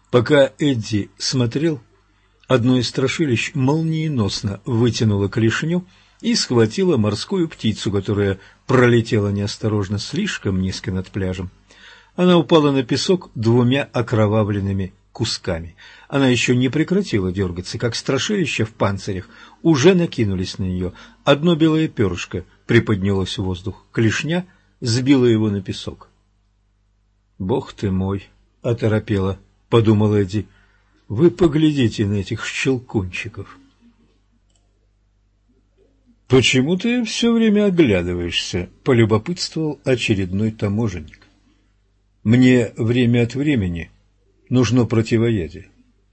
Пока Эдди смотрел, одно из страшилищ молниеносно вытянуло клешню и схватило морскую птицу, которая пролетела неосторожно слишком низко над пляжем. Она упала на песок двумя окровавленными кусками. Она еще не прекратила дергаться, как страшилища в панцирях уже накинулись на нее. Одно белое перышко приподнялось в воздух, клешня сбила его на песок. «Бог ты мой!» — оторопело, — подумал Эдди. «Вы поглядите на этих щелкунчиков!» «Почему ты все время оглядываешься?» — полюбопытствовал очередной таможенник. «Мне время от времени нужно противоядие».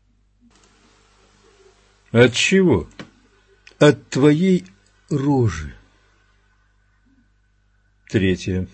«От чего?» «От твоей рожи». 3.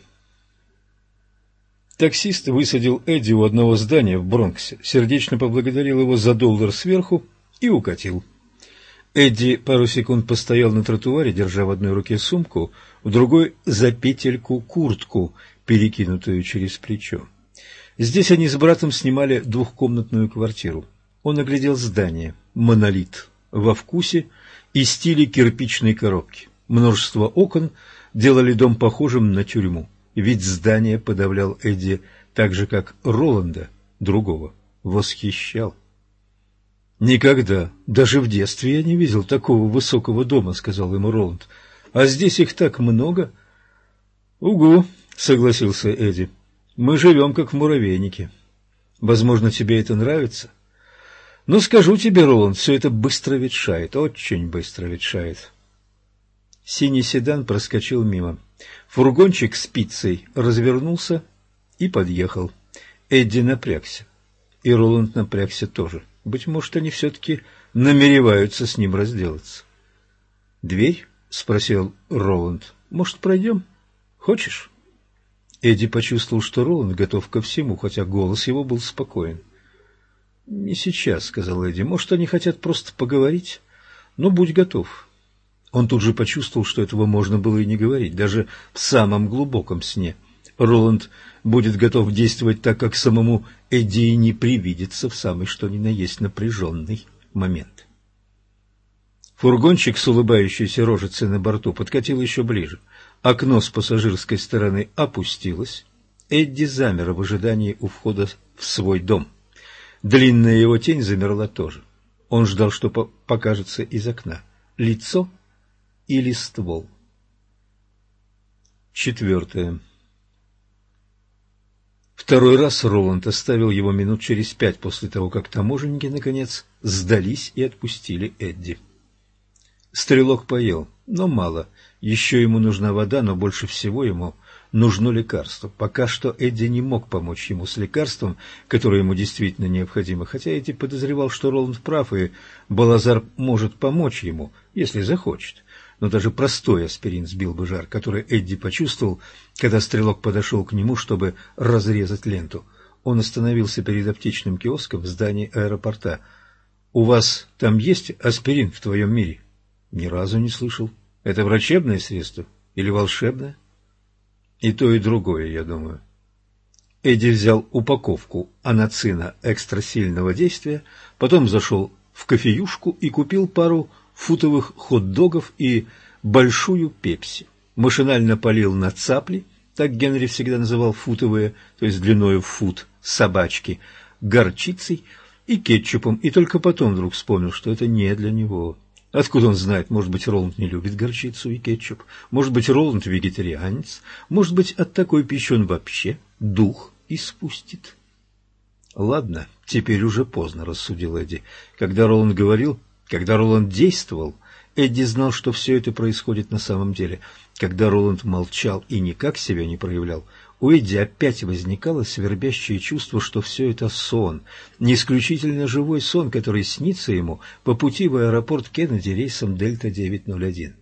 Таксист высадил Эдди у одного здания в Бронксе, сердечно поблагодарил его за $1 сверху и укатил. Эдди пару секунд постоял на тротуаре, держа в одной руке сумку, в другой — за петельку куртку, перекинутую через плечо. Здесь они с братом снимали двухкомнатную квартиру. Он оглядел здание, монолит, во вкусе и стиле кирпичной коробки. Множество окон делали дом похожим на тюрьму. Вид здания подавлял Эдди так же, как Роланда, другого, восхищал. «Никогда, даже в детстве я не видел такого высокого дома», — сказал ему Роланд. «А здесь их так много». «Угу», — согласился Эдди. «Мы живем, как в муравейнике. Возможно, тебе это нравится. Но скажу тебе, Роланд, все это быстро ветшает, очень быстро ветшает». Синий седан проскочил мимо. Фургончик с пиццей развернулся и подъехал. Эдди напрягся. И Роланд напрягся тоже. Быть может, они все-таки намереваются с ним разделаться. «Дверь?» — спросил Роланд. «Может, пройдем? Хочешь?» Эдди почувствовал, что Роланд готов ко всему, хотя голос его был спокоен. «Не сейчас», — сказал Эдди. «Может, они хотят просто поговорить? Но будь готов». Он тут же почувствовал, что этого можно было и не говорить, даже в самом глубоком сне. Роланд будет готов действовать так, как самому Эдди и не привидится в самый что ни на есть напряженный момент. Фургончик с улыбающейся рожицей на борту подкатил еще ближе. Окно с пассажирской стороны опустилось. Эдди замер в ожидании у входа в свой дом. Длинная его тень замерла тоже. Он ждал, что покажется из окна. Лицо или ствол. 4. Второй раз Роланд оставил его минут через 5 после того, как таможенники, наконец, сдались и отпустили Эдди. Стрелок поел, но мало. Еще ему нужна вода, но больше всего ему нужно лекарство. Пока что Эдди не мог помочь ему с лекарством, которое ему действительно необходимо, хотя Эдди подозревал, что Роланд прав, и Балазар может помочь ему, если захочет. Но даже простой аспирин сбил бы жар, который Эдди почувствовал, когда стрелок подошел к нему, чтобы разрезать ленту. Он остановился перед аптечным киоском в здании аэропорта. «У вас там есть аспирин в твоем мире?» «Ни разу не слышал. Это врачебное средство или волшебное?» «И то, и другое, я думаю». Эдди взял упаковку анацина экстрасильного действия, потом зашел в кофеюшку и купил пару футовых хот-догов и большую пепси. Машинально полил на цапли, так Генри всегда называл футовые, то есть длиною в фут, собачки, горчицей и кетчупом, и только потом вдруг вспомнил, что это не для него. Откуда он знает, может быть, Роланд не любит горчицу и кетчуп, может быть, Роланд вегетарианец, может быть, от такой пищи он вообще дух испустит. «Ладно, теперь уже поздно», — рассудил Эдди. Когда Роланд говорил, когда Роланд действовал, Эдди знал, что все это происходит на самом деле. Когда Роланд молчал и никак себя не проявлял, у Эдди опять возникало свербящее чувство, что все это сон, не исключительно живой сон, который снится ему по пути в аэропорт Кеннеди рейсом Дельта-901.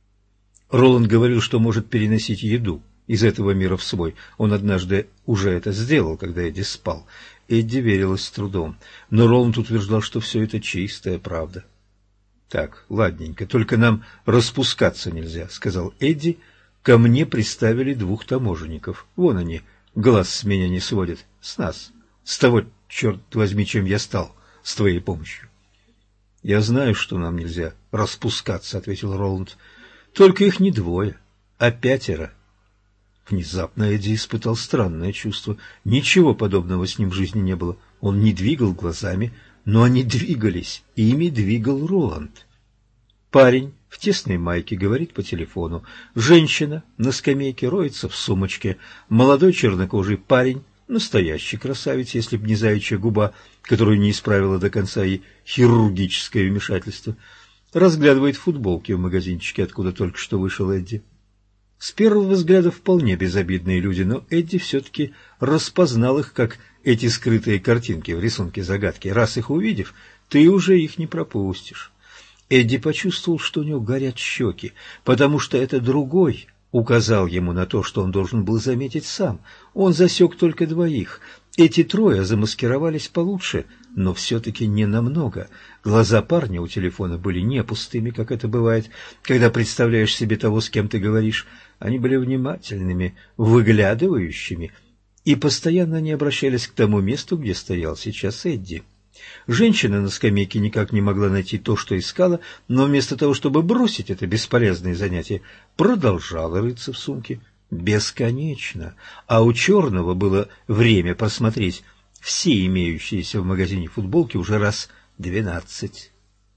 Роланд говорил, что может переносить еду из этого мира в свой. Он однажды уже это сделал, когда Эдди спал. Эдди верилось с трудом, но Роланд утверждал, что все это чистая правда. «Так, ладненько, только нам распускаться нельзя», — сказал Эдди. «Ко мне приставили 2 таможенников. Вон они, глаз с меня не сводят. С нас, с того черт возьми, чем я стал с твоей помощью. «Я знаю, что нам нельзя распускаться», — ответил Роланд. «Только их не двое, а 5». Внезапно Эдди испытал странное чувство. Ничего подобного с ним в жизни не было. Он не двигал глазами, но они двигались, и ими двигал Роланд. Парень в тесной майке говорит по телефону. Женщина на скамейке роется в сумочке. Молодой чернокожий парень, настоящий красавец, если б не заячья губа, которую не исправила до конца и хирургическое вмешательство, разглядывает футболки в магазинчике, откуда только что вышел Эдди. С первого взгляда вполне безобидные люди, но Эдди все-таки распознал их, как эти скрытые картинки в рисунке загадки. Раз их увидев, ты уже их не пропустишь. Эдди почувствовал, что у него горят щеки, потому что это другой указал ему на то, что он должен был заметить сам. Он засек только двоих. Эти трое замаскировались получше, но все-таки не намного. Глаза парня у телефона были не пустыми, как это бывает, когда представляешь себе того, с кем ты говоришь. Они были внимательными, выглядывающими, и постоянно они обращались к тому месту, где стоял сейчас Эдди. Женщина на скамейке никак не могла найти то, что искала, но вместо того, чтобы бросить это бесполезное занятие, продолжала рыться в сумке бесконечно. А у черного было время посмотреть все имеющиеся в магазине футболки уже раз 12.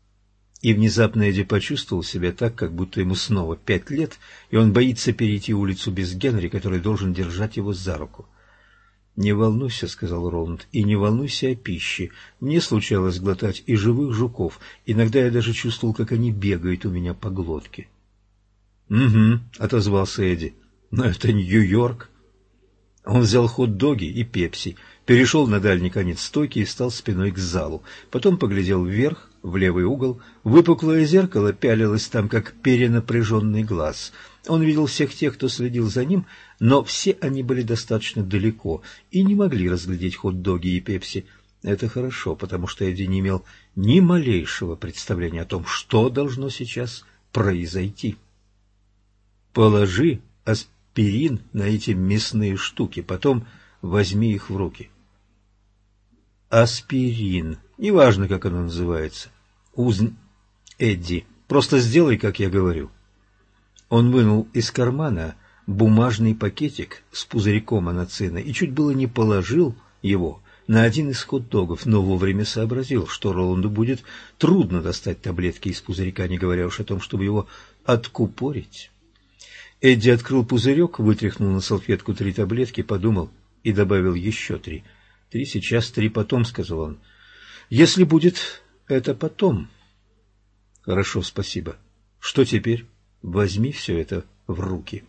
И внезапно Эдди почувствовал себя так, как будто ему снова 5 лет, и он боится перейти улицу без Генри, который должен держать его за руку. «Не волнуйся», — сказал Роланд, — «и не волнуйся о пище. Мне случалось глотать и живых жуков. Иногда я даже чувствовал, как они бегают у меня по глотке». «Угу», — отозвался Эдди, — «но это Нью-Йорк». Он взял хот-доги и пепси, перешел на дальний конец стойки и стал спиной к залу. Потом поглядел вверх, в левый угол. Выпуклое зеркало пялилось там, как перенапряженный глаз. Он видел всех тех, кто следил за ним, но все они были достаточно далеко и не могли разглядеть хот-доги и пепси. Это хорошо, потому что Эдди не имел ни малейшего представления о том, что должно сейчас произойти. «Положи аспирин на эти мясные штуки, потом возьми их в руки». Аспирин. Неважно, как оно называется. Эдди, просто сделай, как я говорю. Он вынул из кармана бумажный пакетик с пузырьком анацина и чуть было не положил его на один из хот-догов, но вовремя сообразил, что Роланду будет трудно достать таблетки из пузырька, не говоря уж о том, чтобы его откупорить. Эдди открыл пузырек, вытряхнул на салфетку 3 таблетки, подумал и добавил еще 3. 3 сейчас, 3 потом, — сказал он. Если будет это потом. Хорошо, спасибо. Что теперь? Возьми все это в руки.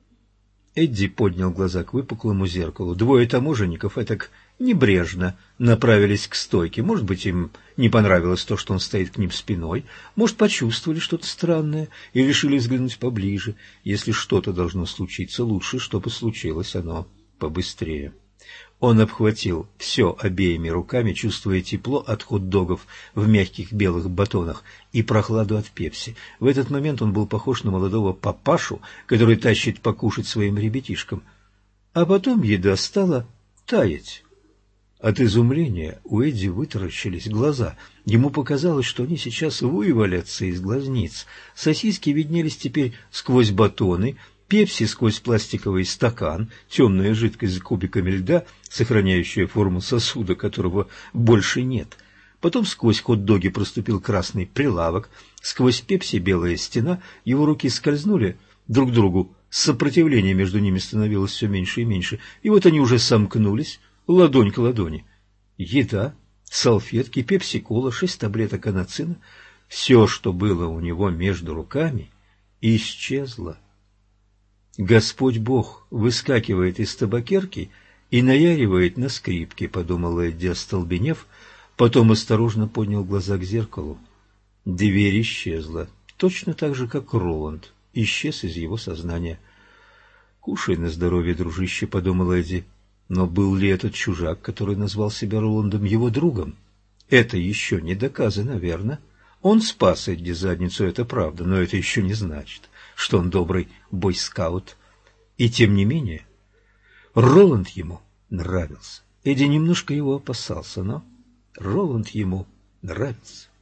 Эдди поднял глаза к выпуклому зеркалу. 2 таможенников этак небрежно направились к стойке. Может быть, им не понравилось то, что он стоит к ним спиной. Может, почувствовали что-то странное и решили взглянуть поближе. Если что-то должно случиться, лучше, чтобы случилось оно побыстрее. Он обхватил все обеими руками, чувствуя тепло от хот-догов в мягких белых батонах и прохладу от пепси. В этот момент он был похож на молодого папашу, который тащит покушать своим ребятишкам. А потом еда стала таять. От изумления у Эдди вытаращились глаза. Ему показалось, что они сейчас вывалятся из глазниц. Сосиски виднелись теперь сквозь батоны, пепси сквозь пластиковый стакан, темная жидкость с кубиками льда, сохраняющая форму сосуда, которого больше нет. Потом сквозь хот-доги проступил красный прилавок, сквозь пепси белая стена, его руки скользнули друг к другу, сопротивление между ними становилось все меньше и меньше, и вот они уже сомкнулись, ладонь к ладони. Еда, салфетки, пепси-кола, 6 таблеток анацина, все, что было у него между руками, исчезло. «Господь Бог выскакивает из табакерки и наяривает на скрипке», — подумал Эдди, остолбенев, потом осторожно поднял глаза к зеркалу. Дверь исчезла, точно так же, как Роланд исчез из его сознания. «Кушай на здоровье, дружище», — подумал Эдди. Но был ли этот чужак, который назвал себя Роландом, его другом? Это еще не доказано, верно? Он спас Эдди задницу, это правда, но это еще не значит, что он добрый бойскаут. И тем не менее, Роланд ему нравился. Эдди немножко его опасался, но Роланд ему нравится.